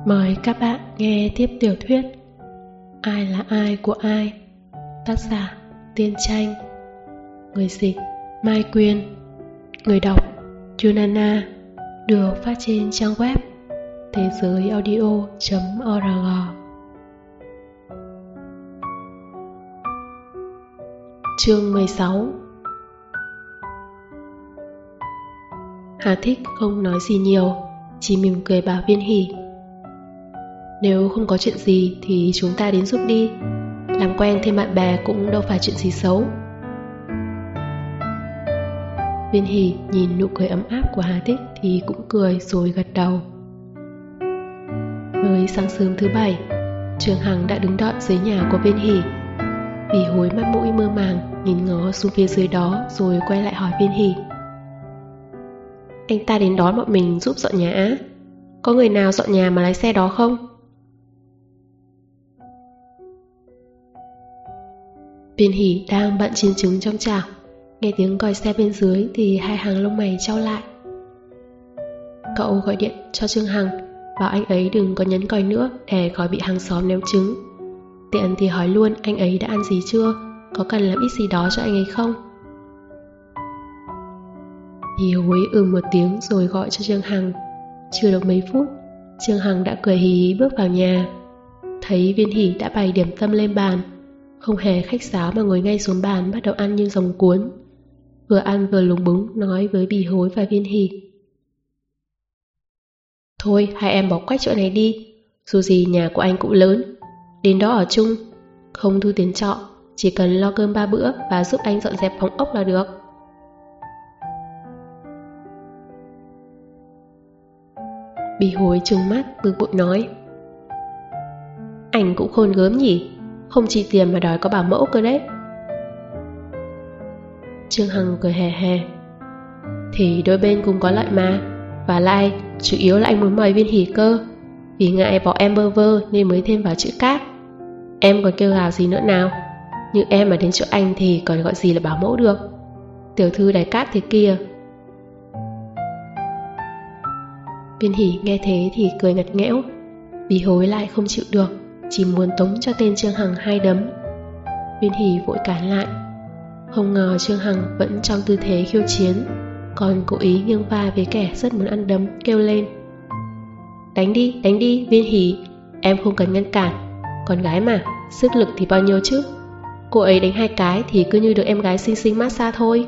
Mời các bạn nghe tiếp tiểu thuyết Ai là ai của ai, tác giả Tiên Tranh, người dịch Mai Quyên, người đọc Yunana, được phát trên trang web thế giới-audio.org. Chương 16. Hà Thích không nói gì nhiều, chỉ mỉm cười bảo Viên Hỷ: nếu không có chuyện gì thì chúng ta đến giúp đi. Làm quen thêm bạn bè cũng đâu phải chuyện gì xấu. Viên Hỷ nhìn nụ cười ấm áp của Hà Thích thì cũng cười rồi gật đầu. Với sáng sớm thứ bảy, Trường Hằng đã đứng đợi dưới nhà của Viên Hỷ. Bỉ Hối mắt mũi mơ màng nhìn ngó xuống phía dưới đó rồi quay lại hỏi Viên Hỷ: anh ta đến đón bọn mình giúp dọn nhà á? Có người nào dọn nhà mà lái xe đó không? Viên Hỷ đang bận chiên trứng trong chảo, nghe tiếng còi xe bên dưới thì hai hàng lông mày chau lại. Cậu gọi điện cho Trương Hằng, bảo anh ấy đừng có nhấn còi nữa để khỏi bị hàng xóm ném trứng. Tiện thì hỏi luôn anh ấy đã ăn gì chưa, có cần làm ít gì đó cho anh ấy không. Bỉ Hối một tiếng rồi gọi cho Trương Hằng. Chưa được mấy phút, Trương Hằng đã cười hí hí bước vào nhà. Thấy Viên Hỷ đã bày điểm tâm lên bàn, không hề khách sáo mà ngồi ngay xuống bàn bắt đầu ăn như rồng cuốn. Vừa ăn vừa lúng búng nói với Bỉ Hối và Viên Hỷ: thôi hai em bỏ quách chỗ này đi, dù gì nhà của anh cũng lớn, đến đó ở chung, không thu tiền trọ, chỉ cần lo cơm 3 bữa và giúp anh dọn dẹp phòng ốc là được. Bỉ Hối trừng mắt bực bội nói: anh cũng khôn gớm nhỉ, không chi tiền mà đòi có bảo mẫu cơ đấy. Trương Hằng cười hề hề: thì đôi bên cùng có lợi mà, và lại chủ yếu là anh muốn mời Viên Hỷ cơ, vì ngại bỏ em bơ vơ nên mới thêm vào chữ cát. Em còn kêu gào gì nữa nào, như em mà đến chỗ anh thì còn gọi gì là bảo mẫu được, tiểu thư đài cát thế kia. Viên Hỷ nghe thế thì cười ngặt nghẽo. Bỉ Hối lại không chịu được, chỉ muốn tống cho tên Trương Hằng 2 đấm. Viên Hỷ vội cản lại. Không ngờ Trương Hằng vẫn trong tư thế khiêu chiến, còn cố ý nghiêng vai với kẻ rất muốn ăn đấm, kêu lên: đánh đi Viên Hỷ, em không cần ngăn cản, con gái mà, sức lực thì bao nhiêu chứ. Cô ấy đánh 2 cái thì cứ như được em gái xinh xinh massage thôi.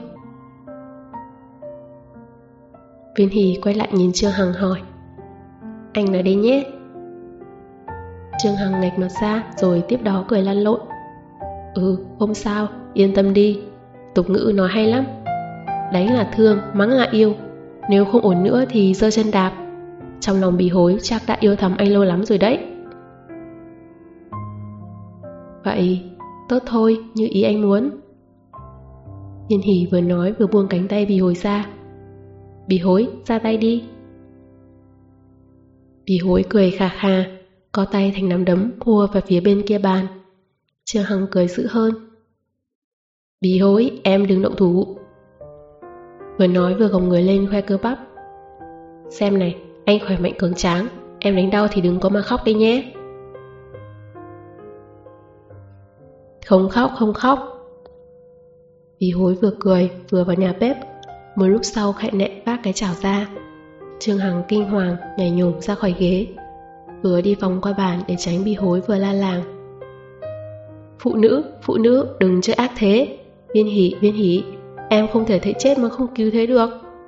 Viên Hỷ quay lại nhìn Trương Hằng hỏi: anh nói đây nhé. Trương Hằng nghệch mặt ra rồi tiếp đó cười lăn lộn: không sao, yên tâm đi, tục ngữ nói hay lắm, đánh là thương, mắng là yêu, nếu không ổn nữa thì giơ chân đạp. Trong lòng Bỉ Hối chắc đã yêu thầm anh lâu lắm rồi đấy. Vậy tốt thôi, như ý anh muốn. Viên Hỷ vừa nói vừa buông cánh tay Bỉ Hối ra. Bỉ Hối, ra tay đi. Bỉ Hối cười khà khà, co tay thành nắm đấm hùa vào phía bên kia bàn. Trương Hằng cười dữ hơn: Bỉ Hối, em đừng động thủ. Vừa nói vừa gồng người lên khoe cơ bắp: xem này, anh khỏe mạnh cường tráng, em đánh đau thì đừng có mà khóc đi nhé. Không khóc. Bỉ Hối vừa cười vừa vào nhà bếp. Một lúc sau khẽ nện vác cái chảo ra. Trương Hằng kinh hoàng nhảy nhổm ra khỏi ghế, vừa đi vòng qua bàn để tránh Bỉ Hối vừa la làng: phụ nữ đừng chơi ác thế. Viên Hỷ, em không thể thấy chết mà không cứu thế được.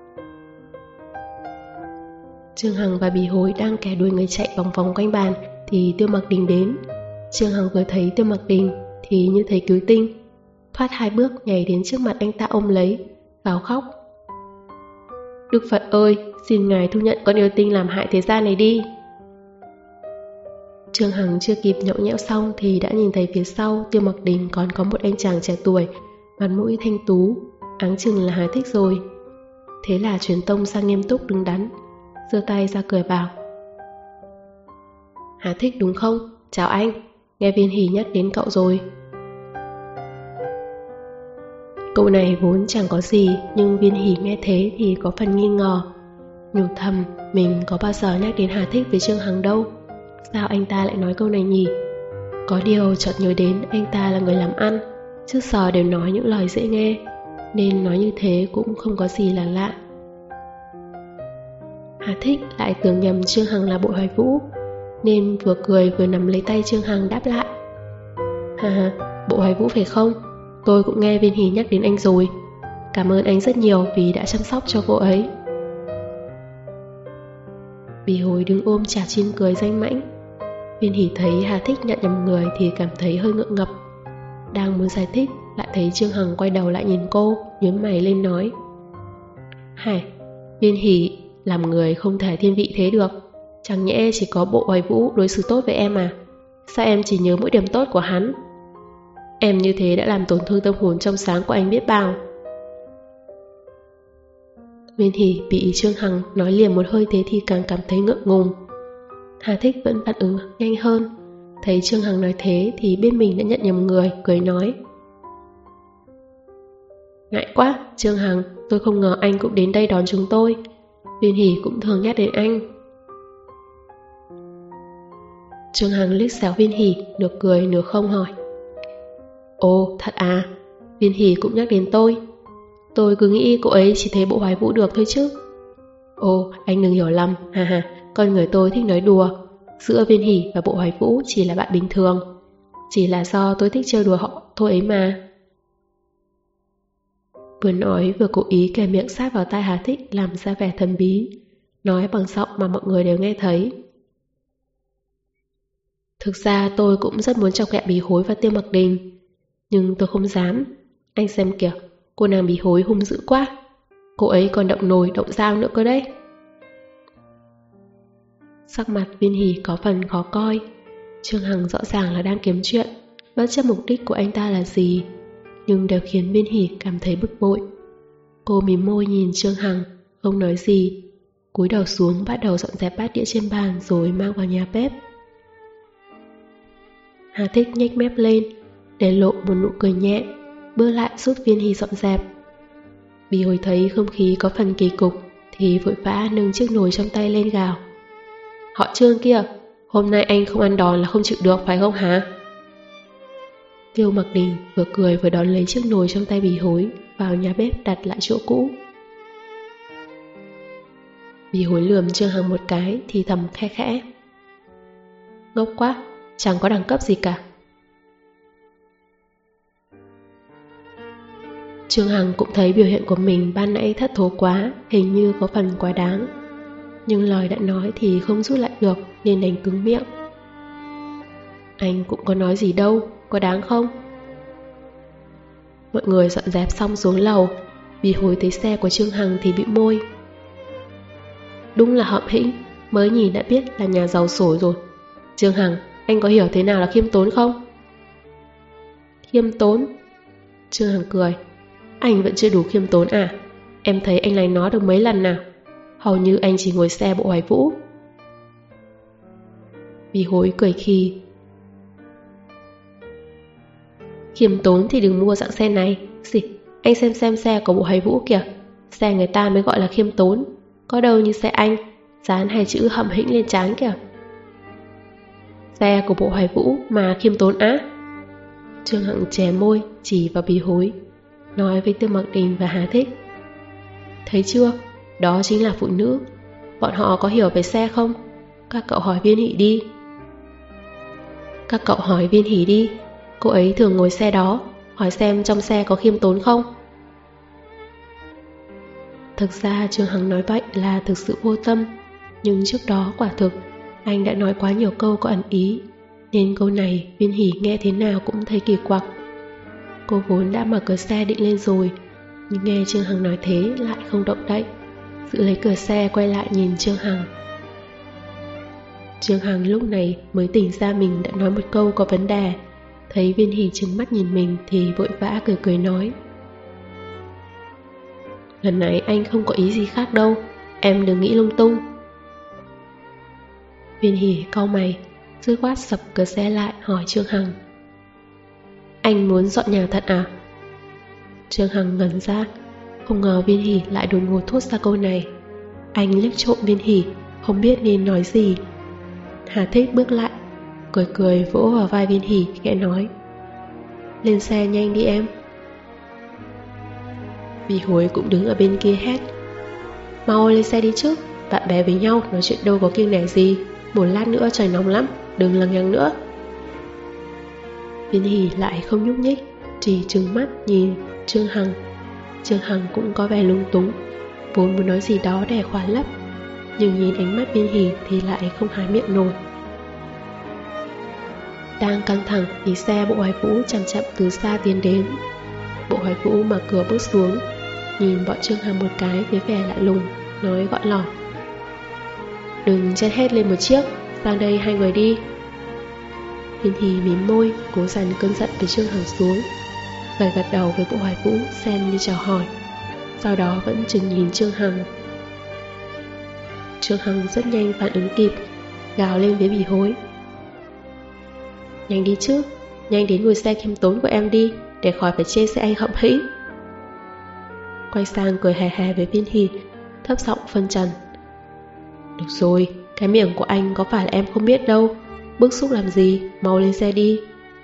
Trương Hằng và Bỉ Hối đang kẻ đuôi người chạy vòng vòng quanh bàn thì Tiêu Mặc Đình đến. Trương Hằng vừa thấy Tiêu Mặc Đình thì như thấy cứu tinh, thoát 2 bước nhảy đến trước mặt anh ta ôm lấy, gào khóc: Đức Phật ơi, xin ngài thu nhận con yêu tinh làm hại thế gian này đi. Trương Hằng chưa kịp nhậu nhẽo xong thì đã nhìn thấy phía sau Tiêu Mặc Đình còn có một anh chàng trẻ tuổi, mặt mũi thanh tú, áng chừng là Hà Thích rồi. Thế là truyền tông sang nghiêm túc đứng đắn, giơ tay ra cười bảo: Hà Thích đúng không? Chào anh, nghe Viên Hỷ nhắc đến cậu rồi. Câu này vốn chẳng có gì, nhưng Viên Hỷ nghe thế thì có phần nghi ngờ, nhủ thầm mình có bao giờ nhắc đến Hà Thích với Trương Hằng đâu, Sao anh ta lại nói câu này nhỉ? Có điều chợt nhớ đến anh ta là người làm ăn, trước giờ đều nói những lời dễ nghe, nên nói như thế cũng không có gì là lạ. Hà Thích lại tưởng nhầm Trương Hằng là Bộ Hoài Vũ, nên vừa cười vừa nắm lấy tay Trương Hằng đáp lại. Ha, Bộ Hoài Vũ phải không? Tôi cũng nghe Viên Hỷ nhắc đến anh rồi. Cảm ơn anh rất nhiều vì đã chăm sóc cho cô ấy. Bỉ Hối đứng ôm chả chim cười danh mãnh. Viên Hỷ thấy Hà Thích nhận nhầm người thì cảm thấy hơi ngượng ngập. Đang muốn giải thích, lại thấy Trương Hằng quay đầu lại nhìn cô, nhướng mày lên nói: Hải, Viên Hỷ làm người không thể thiên vị thế được. Chẳng nhẽ chỉ có Bộ Hoài Vũ đối xử tốt với em à? Sao em chỉ nhớ mỗi điểm tốt của hắn? Em như thế đã làm tổn thương tâm hồn trong sáng của anh biết bao. Viên Hỷ bị Trương Hằng nói liền một hơi thế thì càng cảm thấy ngượng ngùng. Hà Thích vẫn phản ứng nhanh hơn. Thấy Trương Hằng nói thế thì biết mình đã nhận nhầm người, cười nói: Ngại quá, Trương Hằng, tôi không ngờ anh cũng đến đây đón chúng tôi. Viên Hỷ cũng thường nhắc đến anh. Trương Hằng liếc xéo Viên Hỷ, nửa cười nửa không hỏi: Ồ, thật à? Viên Hỷ cũng nhắc đến tôi. Tôi cứ nghĩ cô ấy chỉ thấy Bộ Hoài Vũ được thôi chứ. Ồ, anh đừng hiểu lầm, ha ha, con người tôi thích nói đùa. Giữa Viên Hỷ và Bộ Hoài Vũ chỉ là bạn bình thường. Chỉ là do tôi thích chơi đùa họ thôi ấy mà. Vừa nói vừa cố ý kề miệng sát vào tai Hà Thích làm ra vẻ thần bí, nói bằng giọng mà mọi người đều nghe thấy. Thực ra tôi cũng rất muốn chọc ghẹo Bỉ Hối và Tiêu Mặc Đình, nhưng tôi không dám. Anh xem kìa, cô nàng Bỉ Hối hung dữ quá. Cô ấy còn động nồi động dao nữa cơ đấy. Sắc mặt Viên Hỷ có phần khó coi. Trương Hằng rõ ràng là đang kiếm chuyện, bất chấp mục đích của anh ta là gì, nhưng đều khiến Viên Hỷ cảm thấy bực bội. Cô mím môi nhìn Trương Hằng, không nói gì, cúi đầu xuống bắt đầu dọn dẹp bát đĩa trên bàn rồi mang vào nhà bếp. Hà Thích nhếch mép lên, để lộ một nụ cười nhẹ, bước lại giúp Viên Hỷ dọn dẹp. Bỉ Hối thấy không khí có phần kỳ cục thì vội vã nâng chiếc nồi trong tay lên gào: Họ Trương kia, hôm nay anh không ăn đòn là không chịu được phải không hả? Tiêu Mặc Đình vừa cười vừa đón lấy chiếc nồi trong tay Bỉ Hối, vào nhà bếp đặt lại chỗ cũ. Bỉ Hối lườm Trương Hằng một cái thì thầm khe khẽ: Ngốc quá, chẳng có đẳng cấp gì cả. Trương Hằng cũng thấy biểu hiện của mình ban nãy thất thố quá, hình như có phần quá đáng. Nhưng lời đã nói thì không rút lại được, nên đành cứng miệng. Anh cũng có nói gì đâu, có đáng không? Mọi người dọn dẹp xong xuống lầu. Bỉ Hối thấy xe của Trương Hằng thì bĩu môi: Đúng là hậm hĩnh, mới nhìn đã biết là nhà giàu sổi rồi. Trương Hằng, anh có hiểu thế nào là khiêm tốn không? Khiêm tốn? Trương Hằng cười: Anh vẫn chưa đủ khiêm tốn à? Em thấy anh lấy nó được mấy lần nào? Hầu như anh chỉ ngồi xe Bộ Hoài Vũ. Bỉ Hối cười khi: Khiêm tốn thì đừng mua dạng xe này. Anh xem xe của Bộ Hoài Vũ kìa. Xe người ta mới gọi là khiêm tốn, có đâu như xe anh, dán hai chữ hậm hĩnh lên trán kìa. Xe của Bộ Hoài Vũ mà khiêm tốn á? Trương Hằng chè môi chỉ vào Bỉ Hối, nói với Tiêu Mặc Đình và Hà Thích: Thấy chưa, đó chính là phụ nữ. Bọn họ có hiểu về xe không? Các cậu hỏi Viên Hỷ đi. Các cậu hỏi Viên Hỷ đi, cô ấy thường ngồi xe đó, hỏi xem trong xe có khiêm tốn không. Thực ra Trương Hằng nói vậy là thực sự vô tâm, nhưng trước đó quả thực anh đã nói quá nhiều câu có ẩn ý, nên câu này Viên Hỷ nghe thế nào cũng thấy kỳ quặc. Cô vốn đã mở cửa xe định lên rồi, nhưng nghe Trương Hằng nói thế lại không động đậy, giữ lấy cửa xe quay lại nhìn Trương Hằng. Trương Hằng lúc này mới tỉnh ra mình đã nói một câu có vấn đề. Thấy Viên Hỷ trừng mắt nhìn mình thì vội vã cười cười nói: Lần này anh không có ý gì khác đâu, em đừng nghĩ lung tung. Viên Hỷ cau mày, dứt khoát sập cửa xe lại hỏi Trương Hằng: Anh muốn dọn nhà thật à? Trương Hằng ngẩn ra, không ngờ Viên Hỷ lại đột ngột thốt ra câu này. Anh liếc trộm Viên Hỷ, không biết nên nói gì. Hà Thích bước lại, cười cười vỗ vào vai Viên Hỷ, khẽ nói: lên xe nhanh đi em. Vì Hối cũng đứng ở bên kia hét: mau lên xe đi chứ, bạn bè với nhau nói chuyện đâu có kiêng nể gì, một lát nữa trời nóng lắm, đừng lằng nhằng nữa. Viên Hỷ lại không nhúc nhích, chỉ trừng mắt nhìn Trương Hằng. Trương Hằng cũng có vẻ lung túng, vốn muốn nói gì đó để khỏa lấp, nhưng nhìn ánh mắt Viên Hỷ thì lại không há miệng nổi. Đang căng thẳng thì xe Bộ Hoài Vũ chậm chậm từ xa tiến đến. Bộ Hoài Vũ mở cửa bước xuống, nhìn bọn Trương Hằng một cái với vẻ lạ lùng, nói gọn lỏng: đừng chen hết lên một chiếc, sang đây hai người đi. Viên Hỷ mím môi, cố dằn cơn giận với Trương Hằng xuống, gật gật đầu với Bộ Hoài Vũ xem như chào hỏi, sau đó vẫn chừng nhìn Trương Hằng. Trương Hằng rất nhanh phản ứng kịp, gào lên với Bỉ Hối: nhanh đi chứ, nhanh đến ngồi xe khiêm tốn của em đi, để khỏi phải chê xe anh hậm hĩ. Quay sang cười hề hề với Viên Hỷ, thấp giọng phân trần: được rồi, cái miệng của anh có phải là em không biết đâu, bức xúc làm gì, mau lên xe đi.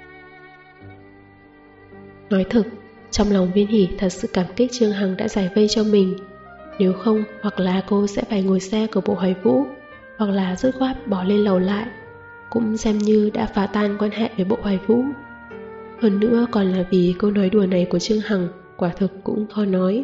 Nói thực, trong lòng Viên Hỷ thật sự cảm kích Trương Hằng đã giải vây cho mình. Nếu không, hoặc là cô sẽ phải ngồi xe của Bộ Hoài Vũ, hoặc là dứt khoát bỏ lên lầu lại, cũng xem như đã phá tan quan hệ với Bộ Hoài Vũ. Hơn nữa còn là vì câu nói đùa này của Trương Hằng quả thực cũng khó nói.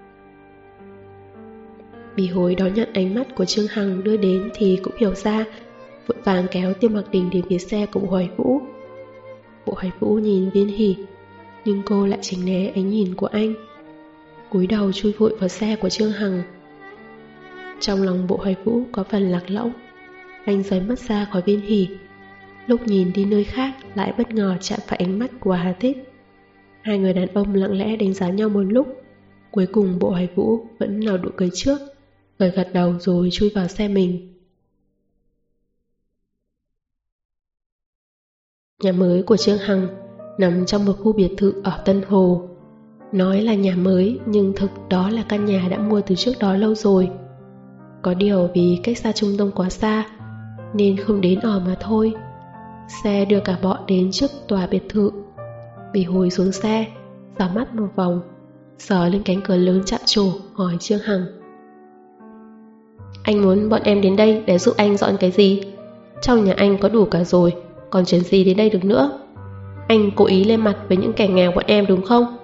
Bỉ Hối đón nhận ánh mắt của Trương Hằng đưa đến thì cũng hiểu ra, vội vàng kéo Tiêu Mặc Đình đến phía xe của Bộ Hoài Vũ. Bộ Hoài Vũ nhìn Viên Hỷ, nhưng cô lại tránh né ánh nhìn của anh, cúi đầu chui vội vào xe của Trương Hằng. Trong lòng Bộ Hoài Vũ có phần lạc lõng, anh rời mắt ra khỏi Viên Hỷ, lúc nhìn đi nơi khác lại bất ngờ chạm phải ánh mắt của Hà Thích. Hai người đàn ông lặng lẽ đánh giá nhau một lúc, cuối cùng Bộ Hoài Vũ vẫn nở nụ cười trước, gật gật đầu rồi chui vào xe mình. Nhà mới của Trương Hằng nằm trong một khu biệt thự ở Tân Hồ. Nói là nhà mới nhưng thực đó là căn nhà đã mua từ trước đó lâu rồi. Có điều vì cách xa trung tâm quá xa nên không đến ở mà thôi. Xe đưa cả bọn đến trước tòa biệt thự. Bỉ Hối xuống xe, dò mắt một vòng, sờ lên cánh cửa lớn chạm trổ, hỏi Trương Hằng: anh muốn bọn em đến đây để giúp anh dọn cái gì? Trong nhà anh có đủ cả rồi, còn chuyện gì đến đây được nữa? Anh cố ý lên mặt với những kẻ nghèo bọn em đúng không?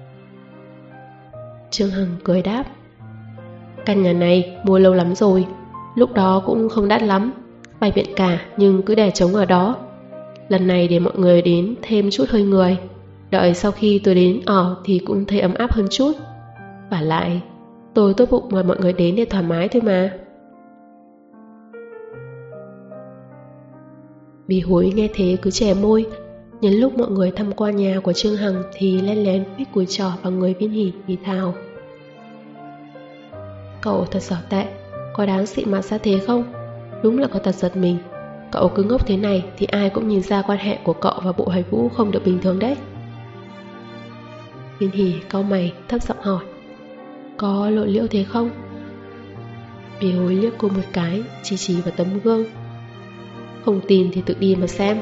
Trương Hằng cười đáp: căn nhà này mua lâu lắm rồi, lúc đó cũng không đắt lắm, vay viện cả nhưng cứ để trống ở đó. Lần này để mọi người đến thêm chút hơi người, đợi sau khi tôi đến ở thì cũng thấy ấm áp hơn chút. Và lại tôi tốt bụng mời mọi người đến để thoải mái thôi mà. Bỉ Hối nghe thế cứ chè môi. Nhân lúc mọi người tham quan nhà của Trương Hằng thì len lén huých cùi trỏ vào người Viên Hỷ thì thào: cậu thật xỏ tệ, có đáng xị mặt ra thế không? Đúng là có tật giật mình. Cậu cứ ngốc thế này thì ai cũng nhìn ra quan hệ của cậu và Bộ Hoài Vũ không được bình thường đấy. Viên Hỷ cau mày thấp giọng hỏi: có lộ liễu thế không? Bỉ Hối liếc cô một cái, chỉ chỉ vào tấm gương: không tin thì tự đi mà xem.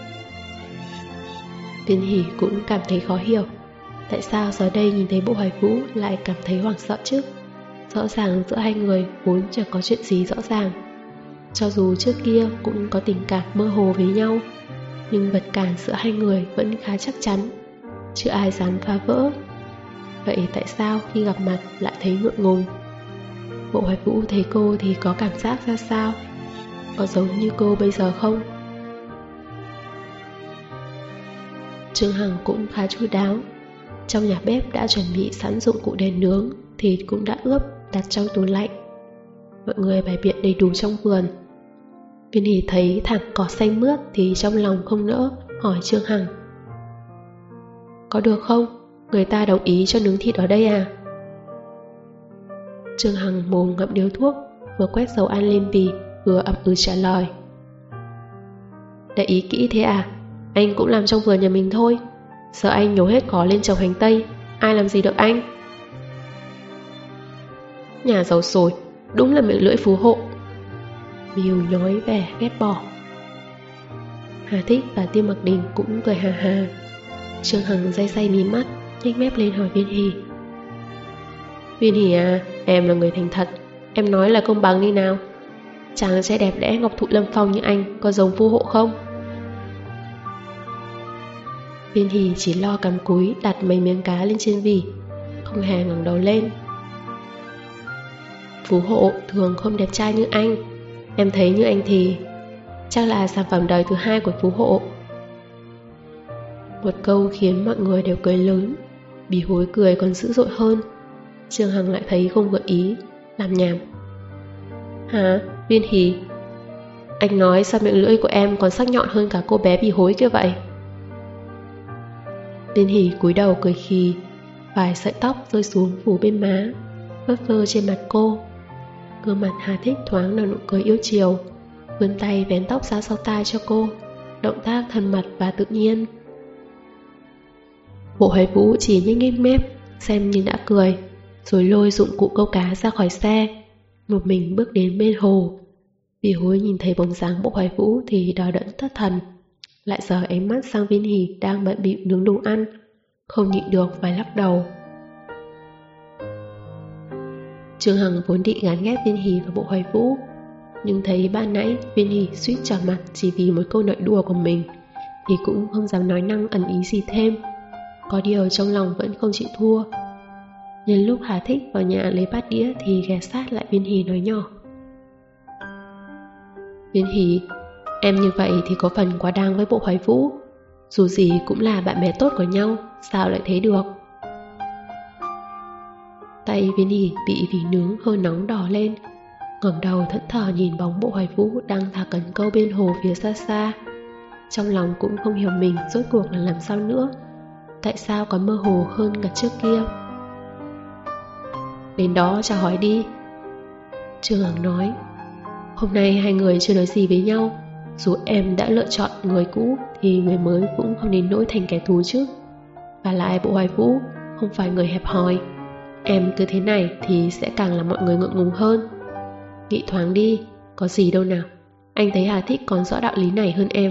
Viên Hỷ cũng cảm thấy khó hiểu, tại sao giờ đây nhìn thấy Bộ Hoài Vũ lại cảm thấy hoảng sợ chứ? Rõ ràng giữa hai người vốn chẳng có chuyện gì rõ ràng. Cho dù trước kia cũng có tình cảm mơ hồ với nhau, nhưng vật cản giữa hai người vẫn khá chắc chắn, chưa ai dám phá vỡ. Vậy tại sao khi gặp mặt lại thấy ngượng ngùng? Bộ Hoài Vũ thấy cô thì có cảm giác ra sao? Có giống như cô bây giờ không? Trương Hằng cũng khá chu đáo. Trong nhà bếp đã chuẩn bị sẵn dụng cụ để nướng, thịt cũng đã ướp đặt trong tủ lạnh. Mọi người bày biện đầy đủ trong vườn. Viên Hỷ thấy thảm cỏ xanh mướt thì trong lòng không nỡ, hỏi Trương Hằng: có được không? Người ta đồng ý cho nướng thịt ở đây à? Trương Hằng mồm ngậm điếu thuốc, vừa quét dầu ăn lên bì, vừa ậm ừ trả lời: để ý kỹ thế à? Anh cũng làm trong vườn nhà mình thôi. Giờ anh nhổ hết cỏ lên trồng hành tây, ai làm gì được anh? Nhà giàu sồi, đúng là miệng lưỡi phú hộ. Bill nhói vẻ ghét bỏ, Hà Thích và Tiêu Mặc Đình cũng cười hà hà. Trương Hằng day day mí mắt, nhếch mép lên hỏi Viên Hỷ. Viên Hỷ à, em là người thành thật, em nói là công bằng đi nào. Chàng trai đẹp đẽ ngọc thụ lâm phong như anh có giống phù hộ không? Viên Hỷ chỉ lo cắm cúi đặt mấy miếng cá lên trên vỉ, không hề ngẩng đầu lên. Phú hộ thường không đẹp trai như anh. Em thấy như anh thì chắc là sản phẩm đời thứ hai của phú hộ. Một câu khiến mọi người đều cười lớn. Bỉ Hối cười còn dữ dội hơn. Trương Hằng lại thấy không vừa ý, làm nhảm. Hả, Viên Hỷ? Anh nói sao miệng lưỡi của em còn sắc nhọn hơn cả cô bé Bỉ Hối kia vậy? Viên Hỷ cúi đầu cười khì, vài sợi tóc rơi xuống phủ bên má, vất vơ trên mặt cô. Gương mặt Hà Thích thoáng nở nụ cười yêu chiều, vươn tay vén tóc ra sau tai cho cô, động tác thân mật và tự nhiên. Bộ Hoài Vũ chỉ nhếch mép, xem như đã cười, rồi lôi dụng cụ câu cá ra khỏi xe, một mình bước đến bên hồ. Bỉ Hối nhìn thấy bóng dáng Bộ Hoài Vũ thì đờ đẫn thất thần, lại dời ánh mắt sang Viên Hỷ đang bận bịu nướng đồ ăn, không nhịn được phải lắc đầu. Trương Hằng vốn định gán ghép Viên Hỷ và Bộ Hoài Vũ, nhưng thấy ban nãy Viên Hỷ suýt trở mặt chỉ vì một câu nói đùa của mình, thì cũng không dám nói năng ẩn ý gì thêm. Có điều trong lòng vẫn không chịu thua. Nhân lúc Hà Thích vào nhà lấy bát đĩa thì ghé sát lại Viên Hỷ nói nhỏ. Viên Hỷ, em như vậy thì có phần quá đáng với Bộ Hoài Vũ. Dù gì cũng là bạn bè tốt của nhau, sao lại thế được? Tay Viên Hỷ bị vỉ nướng hơi nóng đỏ lên, ngẩng đầu thẫn thờ nhìn bóng Bộ Hoài Vũ đang thả cần câu bên hồ phía xa xa. Trong lòng cũng không hiểu mình rốt cuộc là làm sao nữa, tại sao còn mơ hồ hơn cả trước kia. Đến đó chào hỏi đi. Trương Hằng nói. Hôm nay hai người chưa nói gì với nhau, dù em đã lựa chọn người cũ thì người mới cũng không đến nỗi thành kẻ thù chứ. Và lại Bộ Hoài Vũ không phải người hẹp hòi, em cứ thế này thì sẽ càng làm mọi người ngượng ngùng hơn. Nghĩ thoáng đi, có gì đâu nào. Anh thấy Hà Thích còn rõ đạo lý này hơn em.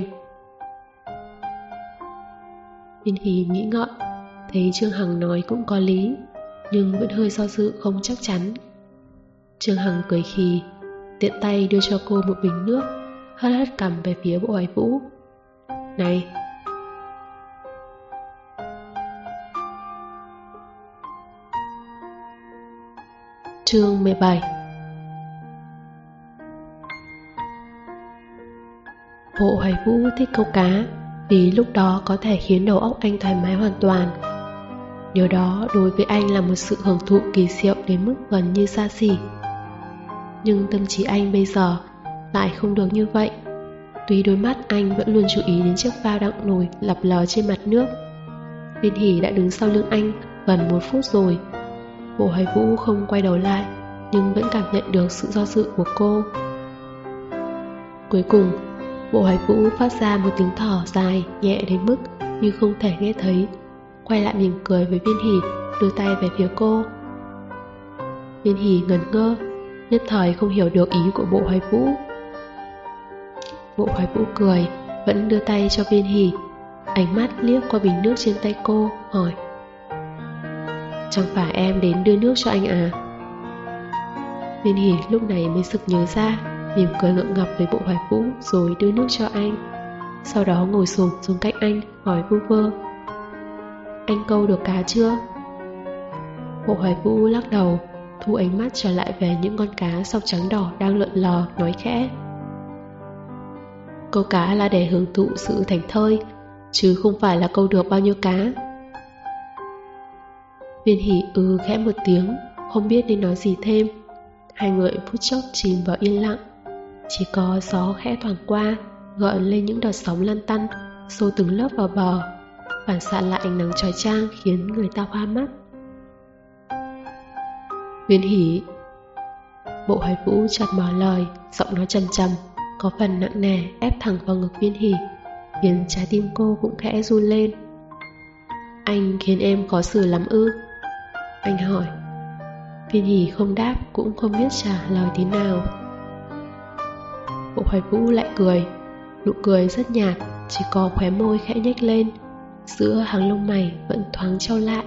Viên Hỷ nghĩ ngợi, thấy Trương Hằng nói cũng có lý, nhưng vẫn hơi do dự không chắc chắn. Trương Hằng cười khì, tiện tay đưa cho cô một bình nước, hất hất cằm về phía Bộ Hoài Vũ. Này! Chương 17. Bộ Hoài Vũ thích câu cá vì lúc đó có thể khiến đầu óc anh thoải mái hoàn toàn. Điều đó đối với anh là một sự hưởng thụ kỳ diệu đến mức gần như xa xỉ. Nhưng tâm trí anh bây giờ lại không được như vậy. Tuy đôi mắt anh vẫn luôn chú ý đến chiếc phao đang nổi lập lờ trên mặt nước. Viên Hỷ đã đứng sau lưng anh gần 1 phút rồi. Bộ Hoài Vũ không quay đầu lại, nhưng vẫn cảm nhận được sự do dự của cô. Cuối cùng, Bộ Hoài Vũ phát ra một tiếng thở dài nhẹ đến mức như không thể nghe thấy, quay lại mỉm cười với Viên Hỷ, đưa tay về phía cô. Viên Hỷ ngẩn ngơ, nhất thời không hiểu được ý của Bộ Hoài Vũ. Bộ Hoài Vũ cười, vẫn đưa tay cho Viên Hỷ, ánh mắt liếc qua bình nước trên tay cô, hỏi: Chẳng phải em đến đưa nước cho anh à? Viên Hỷ lúc này mới sực nhớ ra, mỉm cười ngượng ngập với Bộ Hoài Vũ rồi đưa nước cho anh. Sau đó ngồi xổm xuống cạnh anh, hỏi vu vơ: Anh câu được cá chưa? Bộ Hoài Vũ lắc đầu, thu ánh mắt trở lại về những con cá sọc trắng đỏ đang lượn lờ, nói khẽ: Câu cá là để hưởng thụ sự thảnh thơi, chứ không phải là câu được bao nhiêu cá. Viên Hỷ khẽ một tiếng, không biết nên nói gì thêm. Hai người phút chốc chìm vào yên lặng. Chỉ có gió khẽ thoảng qua, gợn lên những đợt sóng lăn tăn, xô từng lớp vào bờ, phản xạ lại ánh nắng chói chang khiến người ta hoa mắt. Viên Hỷ. Bộ Hoài Vũ chợt mở lời, giọng nói trầm trầm, có phần nặng nề ép thẳng vào ngực Viên Hỷ, khiến trái tim cô cũng khẽ run lên. Anh khiến em khó xử lắm ư? Anh hỏi. Viên Hỷ không đáp, cũng không biết trả lời thế nào. Bộ Hoài Vũ lại cười, nụ cười rất nhạt, chỉ có khóe môi khẽ nhếch lên, giữa hàng lông mày vẫn thoáng trao lại.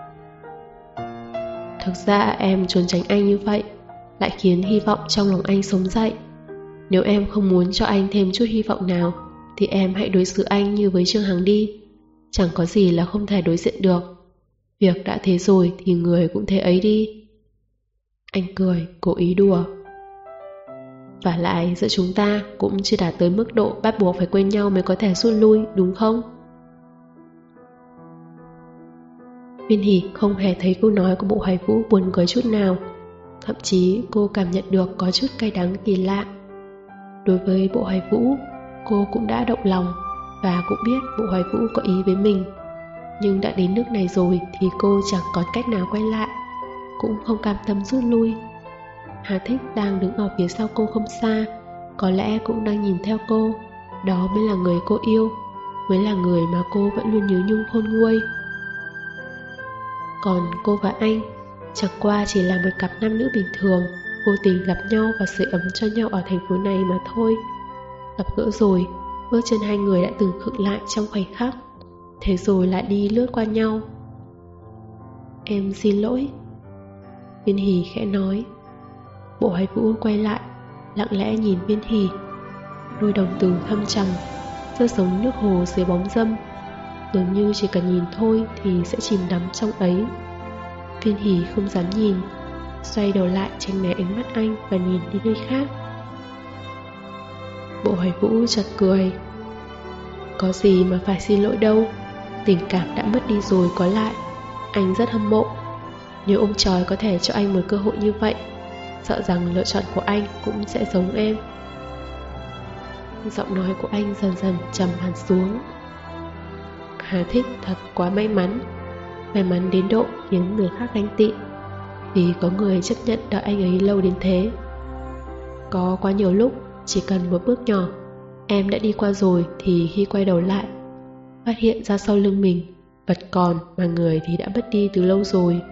Thực ra em trốn tránh anh như vậy lại khiến hy vọng trong lòng anh sống dậy. Nếu em không muốn cho anh thêm chút hy vọng nào thì em hãy đối xử anh như với Trương Hằng đi. Chẳng có gì là không thể đối diện được. Việc đã thế rồi thì người cũng thế ấy đi. Anh cười, cố ý đùa. Và lại giữa chúng ta cũng chưa đạt tới mức độ bắt buộc phải quên nhau mới có thể rút lui, đúng không? Viên Hỷ không hề thấy câu nói của Bộ Hoài Vũ buồn cười chút nào. Thậm chí cô cảm nhận được có chút cay đắng kỳ lạ. Đối với Bộ Hoài Vũ, cô cũng đã động lòng và cũng biết Bộ Hoài Vũ có ý với mình. Nhưng đã đến nước này rồi thì cô chẳng còn cách nào quay lại, cũng không cam tâm rút lui. Hà Thích đang đứng ở phía sau cô không xa, có lẽ cũng đang nhìn theo cô. Đó mới là người cô yêu, mới là người mà cô vẫn luôn nhớ nhung khôn nguôi. Còn cô và anh chẳng qua chỉ là một cặp nam nữ bình thường, vô tình gặp nhau và sưởi ấm cho nhau ở thành phố này mà thôi. Gặp gỡ rồi, bước chân hai người đã từng khựng lại trong khoảnh khắc, thế rồi lại đi lướt qua nhau. Em xin lỗi, Viên Hỷ khẽ nói. Bộ Hoài Vũ quay lại, lặng lẽ nhìn Viên Hỷ. Đôi đồng tử thâm trầm, rất giống nước hồ dưới bóng râm, dường như chỉ cần nhìn thôi thì sẽ chìm đắm trong ấy. Viên Hỷ không dám nhìn, xoay đầu lại tránh né ánh mắt anh và nhìn đi nơi khác. Bộ Hoài Vũ chợt cười. Có gì mà phải xin lỗi đâu, tình cảm đã mất đi rồi có lại. Anh rất hâm mộ. Nếu ông trời có thể cho anh một cơ hội như vậy, sợ rằng lựa chọn của anh cũng sẽ giống em. Giọng nói của anh dần dần trầm hẳn xuống. Hà Thích thật quá may mắn, may mắn đến độ khiến người khác ganh tị, vì có người chấp nhận đợi anh ấy lâu đến thế. Có quá nhiều lúc chỉ cần một bước nhỏ em đã đi qua rồi thì khi quay đầu lại, phát hiện ra sau lưng mình vật còn mà người thì đã mất đi từ lâu rồi.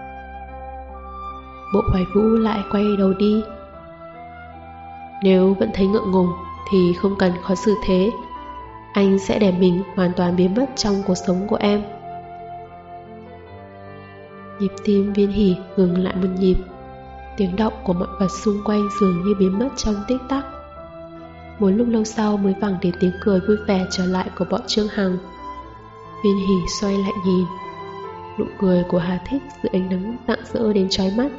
Bộ Hoài Vũ lại quay đầu đi. Nếu vẫn thấy ngượng ngùng thì không cần khó xử thế. Anh sẽ để mình hoàn toàn biến mất trong cuộc sống của em. Nhịp tim Viên Hỷ ngừng lại một nhịp. Tiếng động của mọi vật xung quanh dường như biến mất trong tích tắc. Một lúc lâu sau mới vẳng đến tiếng cười vui vẻ trở lại của bọn Trương Hằng. Viên Hỷ xoay lại nhìn. Nụ cười của Hà Thích dưới ánh nắng rạng rỡ đến chói mắt.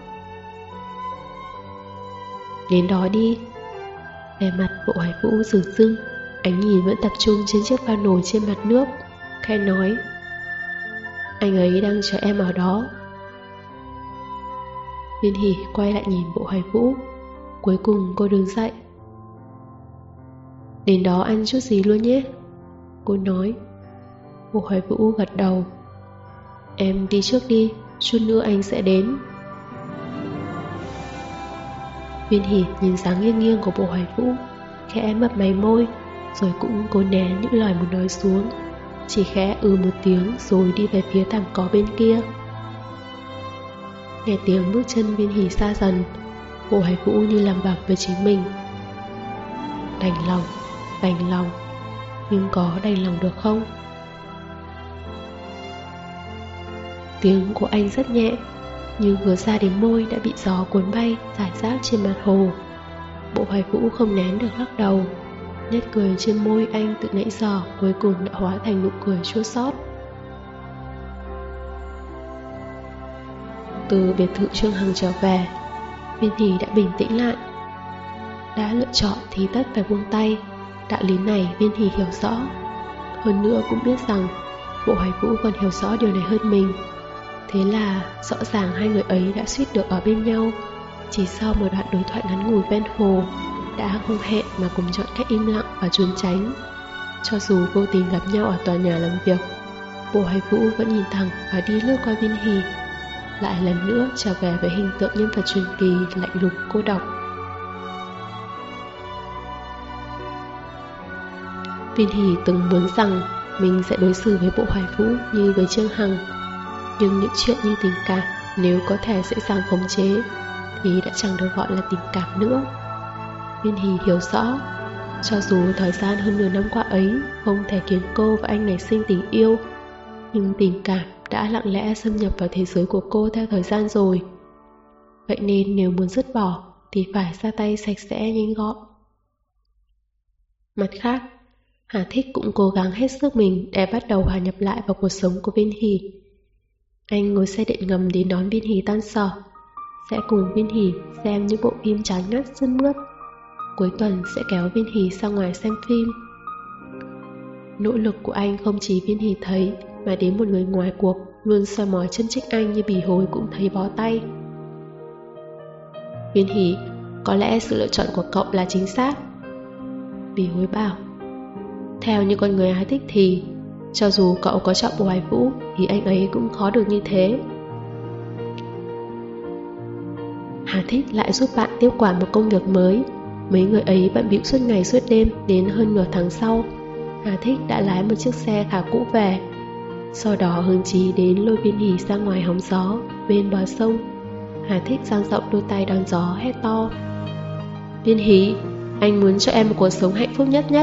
Đến đó đi. Vẻ mặt Bộ Hoài Vũ rừng rưng, ánh nhìn vẫn tập trung trên chiếc phao nổi trên mặt nước, khẽ nói. Anh ấy đang chờ em ở đó. Viên Hỷ quay lại nhìn Bộ Hoài Vũ. Cuối cùng cô đứng dậy. Đến đó ăn chút gì luôn nhé, cô nói. Bộ Hoài Vũ gật đầu. Em đi trước đi, chút nữa anh sẽ đến. Viên Hỷ nhìn dáng nghiêng nghiêng của Bộ Hoài Vũ, khẽ mấp máy môi, rồi cũng cố nén những lời muốn nói xuống, chỉ khẽ một tiếng rồi đi về phía thảm cỏ bên kia. Nghe tiếng bước chân Viên Hỷ xa dần, Bộ Hoài Vũ như làm bạc với chính mình. Đành lòng, nhưng có đành lòng được không? Tiếng của anh rất nhẹ, như vừa ra đến môi đã bị gió cuốn bay rải rác trên mặt hồ. Bộ Hoài Vũ không nén được lắc đầu. Nét cười trên môi anh từ nãy giờ cuối cùng đã hóa thành nụ cười chua xót. Từ biệt thự Trương Hằng trở về, Viên Hỷ đã bình tĩnh lại. Đã lựa chọn thì tất phải buông tay. Đạo lý này Viên Hỷ hiểu rõ. Hơn nữa cũng biết rằng Bộ Hoài Vũ còn hiểu rõ điều này hơn mình. Thế là rõ ràng hai người ấy đã suýt được ở bên nhau. Chỉ sau một đoạn đối thoại ngắn ngủi ven hồ, đã không hẹn mà cùng chọn cách im lặng và trốn tránh. Cho dù vô tình gặp nhau ở tòa nhà làm việc, Bộ Hoài Vũ vẫn nhìn thẳng và đi lướt qua Viên Hỷ, lại lần nữa trở về với hình tượng nhân vật truyền kỳ lạnh lùng cô độc. Viên Hỷ từng muốn rằng mình sẽ đối xử với Bộ Hoài Vũ như với Trương Hằng, nhưng những chuyện như tình cảm nếu có thể dễ dàng khống chế thì đã chẳng được gọi là tình cảm nữa. Viên Hỷ hiểu rõ Cho dù thời gian hơn nửa năm qua ấy không thể khiến cô và anh nảy sinh tình yêu, nhưng tình cảm đã lặng lẽ xâm nhập vào thế giới của cô theo thời gian rồi. Vậy nên nếu muốn dứt bỏ thì phải ra tay sạch sẽ nhanh gọn. Mặt khác, Hà Thích cũng cố gắng hết sức mình để bắt đầu hòa nhập lại vào cuộc sống của Viên Hỷ. Anh ngồi xe điện ngầm đến đón Viên Hỷ tan sở, sẽ cùng Viên Hỷ xem những bộ phim chán ngắt sướt mướt. Cuối tuần sẽ kéo Viên Hỷ ra ngoài xem phim. Nỗ lực của anh không chỉ Viên Hỷ thấy, mà đến một người ngoài cuộc luôn soi mói chân trách anh như Bỉ Hối cũng thấy bó tay. Viên Hỷ, có lẽ sự lựa chọn của cậu là chính xác. Bỉ Hối bảo, theo như con người Hà Thích thì, cho dù cậu có chọn Hoài Vũ thì anh ấy cũng khó được như thế. Hà Thích lại giúp bạn tiếp quản một công việc mới. Mấy người ấy bận bịu suốt ngày suốt đêm. Đến hơn nửa tháng sau, Hà Thích đã lái một chiếc xe khá cũ về. Sau đó Hương Chí đến lôi Viên Hỷ ra ngoài hóng gió bên bờ sông. Hà Thích dang rộng đôi tay đón gió hét to, Viên Hỷ, anh muốn cho em một cuộc sống hạnh phúc nhất nhất.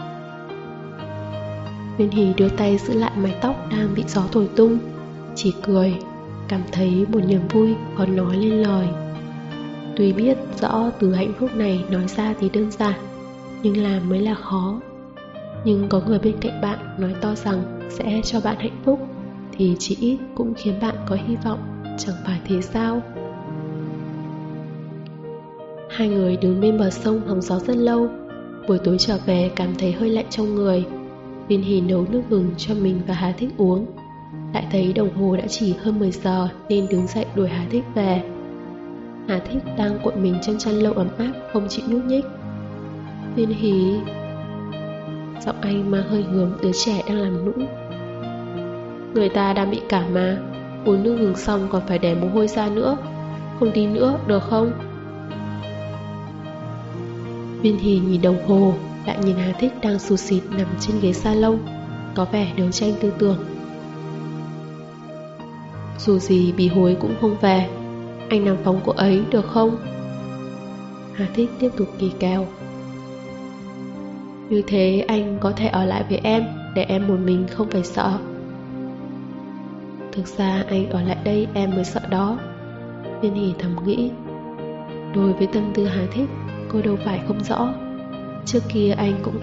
Viên Hỷ đưa tay giữ lại mái tóc đang bị gió thổi tung, chỉ cười, cảm thấy một niềm vui còn nói lên lời. Tuy biết rõ từ hạnh phúc này nói ra thì đơn giản, nhưng làm mới là khó. Nhưng có người bên cạnh bạn nói to rằng sẽ cho bạn hạnh phúc, thì chỉ ít cũng khiến bạn có hy vọng, chẳng phải thế sao? Hai người đứng bên bờ sông hóng gió rất lâu. Buổi tối trở về cảm thấy hơi lạnh trong người. Viên Hỷ nấu nước gừng cho mình và Hà Thích uống. Lại thấy đồng hồ đã chỉ hơn 10 giờ nên đứng dậy đuổi Hà Thích về. Hà Thích đang cuộn mình trong chăn lâu ấm áp không chịu nhúc nhích. Viên Hỷ, giọng anh mang hơi hướng đứa trẻ đang làm nũng. Người ta đang bị cảm mà, uống nước gừng xong còn phải để mồ hôi ra nữa. Không đi nữa được không? Viên Hỷ nhìn đồng hồ, lại nhìn Hà Thích đang xù xịt nằm trên ghế salon, có vẻ đấu tranh tư tưởng. Dù gì Bỉ Hối cũng không về, anh nằm phòng cô ấy được không? Hà Thích tiếp tục kỳ kèo. Như thế anh có thể ở lại với em, để em một mình không phải sợ. Thực ra anh ở lại đây em mới sợ đó, Viên Hỷ thầm nghĩ. Đối với tâm tư Hà Thích, cô đâu phải không rõ. Trước kia cũng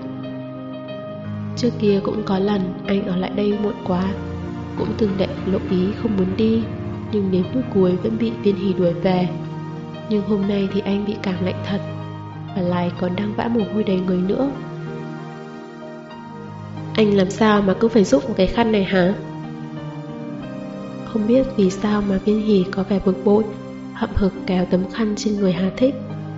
có lần anh ở lại đây muộn quá, cũng từng đệ lộ ý không muốn đi, nhưng đến phút cuối vẫn bị Viên Hỷ đuổi về. Nhưng hôm nay thì anh bị cảm lạnh thật, và lại còn đang vã mồ hôi đầy người nữa. Anh làm sao mà cứ phải giúp một cái khăn này hả? Không biết vì sao mà Viên Hỷ có vẻ bực bội, hậm hực kéo tấm khăn trên người Hà Thích.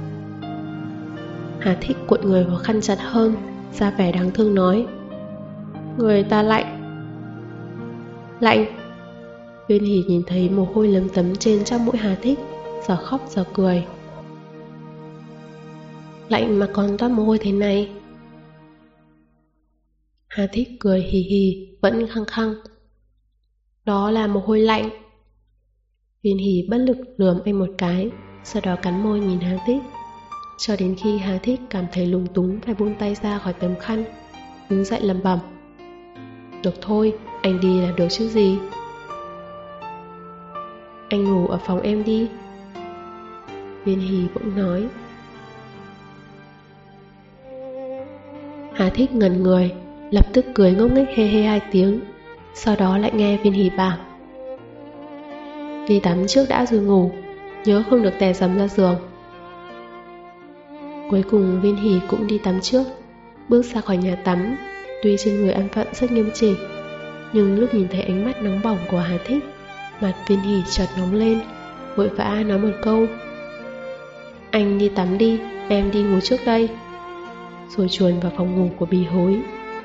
Hà Thích cuộn người vào khăn chặt hơn, ra vẻ đáng thương nói, người ta lạnh. Lạnh? Viên Hỷ nhìn thấy mồ hôi lấm tấm trên trong mũi Hà Thích, giờ khóc giờ cười. Lạnh mà còn toát mồ hôi thế này? Hà Thích cười hì hì, vẫn khăng khăng. Đó là mồ hôi lạnh. Viên Hỷ bất lực lườm anh một cái, sau đó cắn môi nhìn Hà Thích, cho đến khi Hà Thích cảm thấy lúng túng phải buông tay ra khỏi tấm khăn, đứng dậy lẩm bẩm. Được thôi, anh đi là được chứ gì. Anh ngủ ở phòng em đi, Viên Hỷ bỗng nói. Hà Thích ngẩn người, lập tức cười ngốc nghếch hê hê 2 tiếng, sau đó lại nghe Viên Hỷ bảo, đi tắm trước đã rồi ngủ, nhớ không được tè dầm ra giường. Cuối cùng Viên Hỷ cũng đi tắm trước, bước ra khỏi nhà tắm. Tuy trên người ăn phận rất nghiêm chỉnh, nhưng lúc nhìn thấy ánh mắt nóng bỏng của Hà Thích, mặt Viên Hỷ chợt nóng lên, vội vã nói một câu, anh đi tắm đi, em đi ngủ trước đây, rồi chuồn vào phòng ngủ của Bỉ Hối.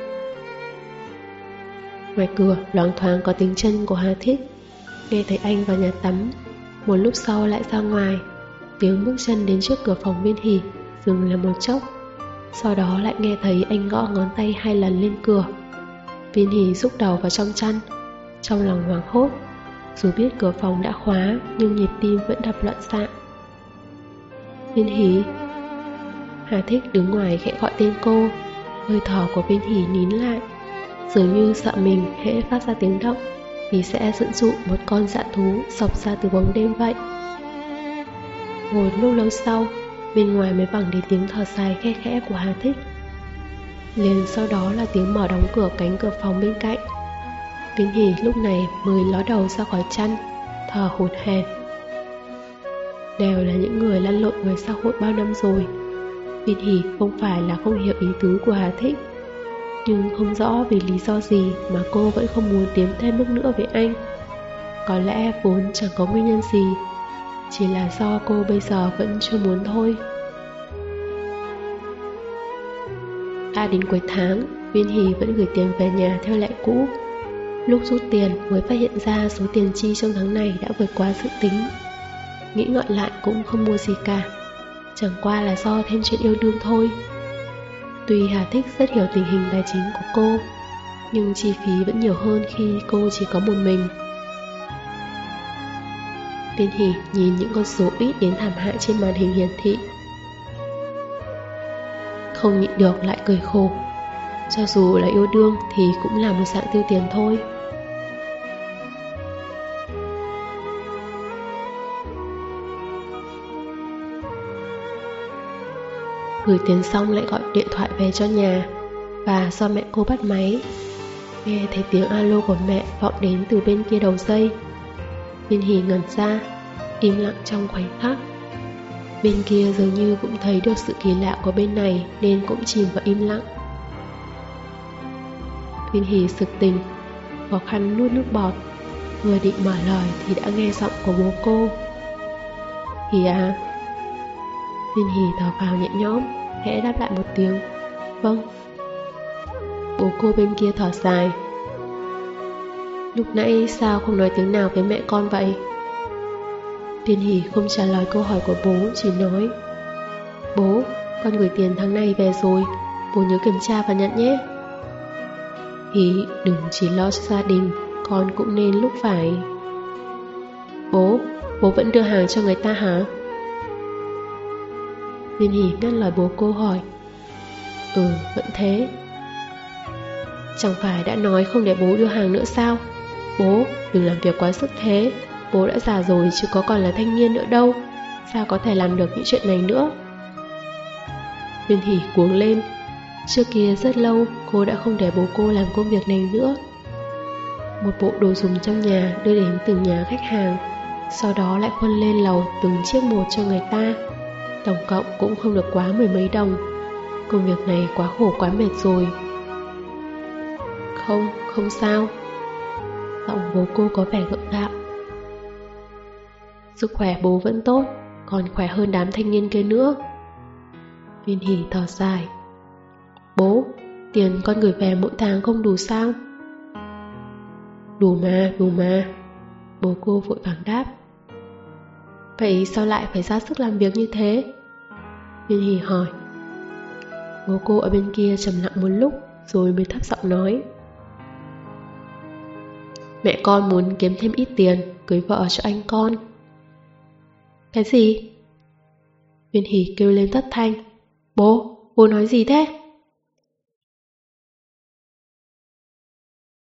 Ngoài cửa loáng thoáng có tiếng chân của Hà Thích. Nghe thấy anh vào nhà tắm, một lúc sau lại ra ngoài. Tiếng bước chân đến trước cửa phòng Viên Hỷ dừng là một chốc, sau đó lại nghe thấy anh gõ ngón tay 2 lần lên cửa. Viên Hỷ rúc đầu vào trong chăn, trong lòng hoảng hốt. Dù biết cửa phòng đã khóa, nhưng nhịp tim vẫn đập loạn xạ. Viên Hỷ. Hà Thích đứng ngoài khẽ gọi tên cô. Hơi thở của Viên Hỷ nín lại, dường như sợ mình hễ phát ra tiếng động thì sẽ dẫn dụ một con dã thú xộc ra từ bóng đêm vậy. Một lúc lâu sau, bên ngoài mới vẳng đến tiếng thở dài khe khẽ của Hà Thích. Liền sau đó là tiếng mở đóng cửa cánh cửa phòng bên cạnh. Viên Hỷ lúc này mới ló đầu ra khỏi chăn, thở hổn hển. Đều là những người lăn lộn ngoài xã hội bao năm rồi. Viên Hỷ không phải là không hiểu ý tứ của Hà Thích, nhưng không rõ vì lý do gì mà cô vẫn không muốn tiến thêm bước nữa với anh. Có lẽ vốn chẳng có nguyên nhân gì, chỉ là do cô bây giờ vẫn chưa muốn thôi. Đã đến cuối tháng, Viên Hỷ vẫn gửi tiền về nhà theo lệ cũ. Lúc rút tiền mới phát hiện ra số tiền chi trong tháng này đã vượt quá dự tính. Nghĩ ngợi lại cũng không mua gì cả, chẳng qua là do thêm chuyện yêu đương thôi. Tuy Hà Thích rất hiểu tình hình tài chính của cô, nhưng chi phí vẫn nhiều hơn khi cô chỉ có một mình. Viên Hỷ nhìn những con số ít đến thảm hại trên màn hình hiển thị, không nhịn được lại cười khổ. Cho dù là yêu đương thì cũng là một dạng tiêu tiền thôi. Gửi tiền xong lại gọi điện thoại về cho nhà, và do mẹ cô bắt máy. Nghe thấy tiếng alo của mẹ vọng đến từ bên kia đầu dây. Viên Hỷ ngẩn ra, im lặng trong khoảnh khắc. Bên kia dường như cũng thấy được sự kỳ lạ của bên này nên cũng chìm vào im lặng. Viên Hỷ sực tỉnh, khó khăn nuốt nước bọt. Vừa định mở lời thì đã nghe giọng của bố cô. Hỷ à? Viên Hỷ thở phào nhẹ nhõm, khẽ đáp lại một tiếng vâng. Bố cô bên kia thở dài. Lúc nãy sao không nói tiếng nào với mẹ con vậy? Viên Hỷ không trả lời câu hỏi của bố, chỉ nói: Bố, con gửi tiền tháng này về rồi, bố nhớ kiểm tra và nhận nhé. Hỷ đừng chỉ lo cho gia đình, con cũng nên lúc phải. Bố vẫn đưa hàng cho người ta hả? Viên Hỷ ngắt lời bố cô hỏi. Vẫn thế. Chẳng phải đã nói không để bố đưa hàng nữa sao? Bố đừng làm việc quá sức thế. Bố đã già rồi chứ có còn là thanh niên nữa đâu. Sao có thể làm được những chuyện này nữa? Viên Hỷ cuống lên. Trước kia rất lâu cô đã không để bố cô làm công việc này nữa. Một bộ đồ dùng trong nhà đưa đến từng nhà khách hàng, sau đó lại khuân lên lầu từng chiếc một cho người ta. Tổng cộng cũng không được quá 10 mấy đồng. Công việc này quá khổ quá mệt rồi. Không sao. Giọng bố cô có vẻ gượng gạo. Sức khỏe bố vẫn tốt, còn khỏe hơn đám thanh niên kia nữa. Viên Hỷ thở dài. Bố, tiền con gửi về mỗi tháng không đủ sao? Đủ mà. Bố cô vội vàng đáp. Vậy sao lại phải ra sức làm việc như thế? Viên Hỷ hỏi. Bố cô ở bên kia trầm lặng một lúc rồi mới thấp giọng nói. Mẹ con muốn kiếm thêm ít tiền cưới vợ cho anh con. Cái gì? Viên Hỷ kêu lên thất thanh. Bố nói gì thế?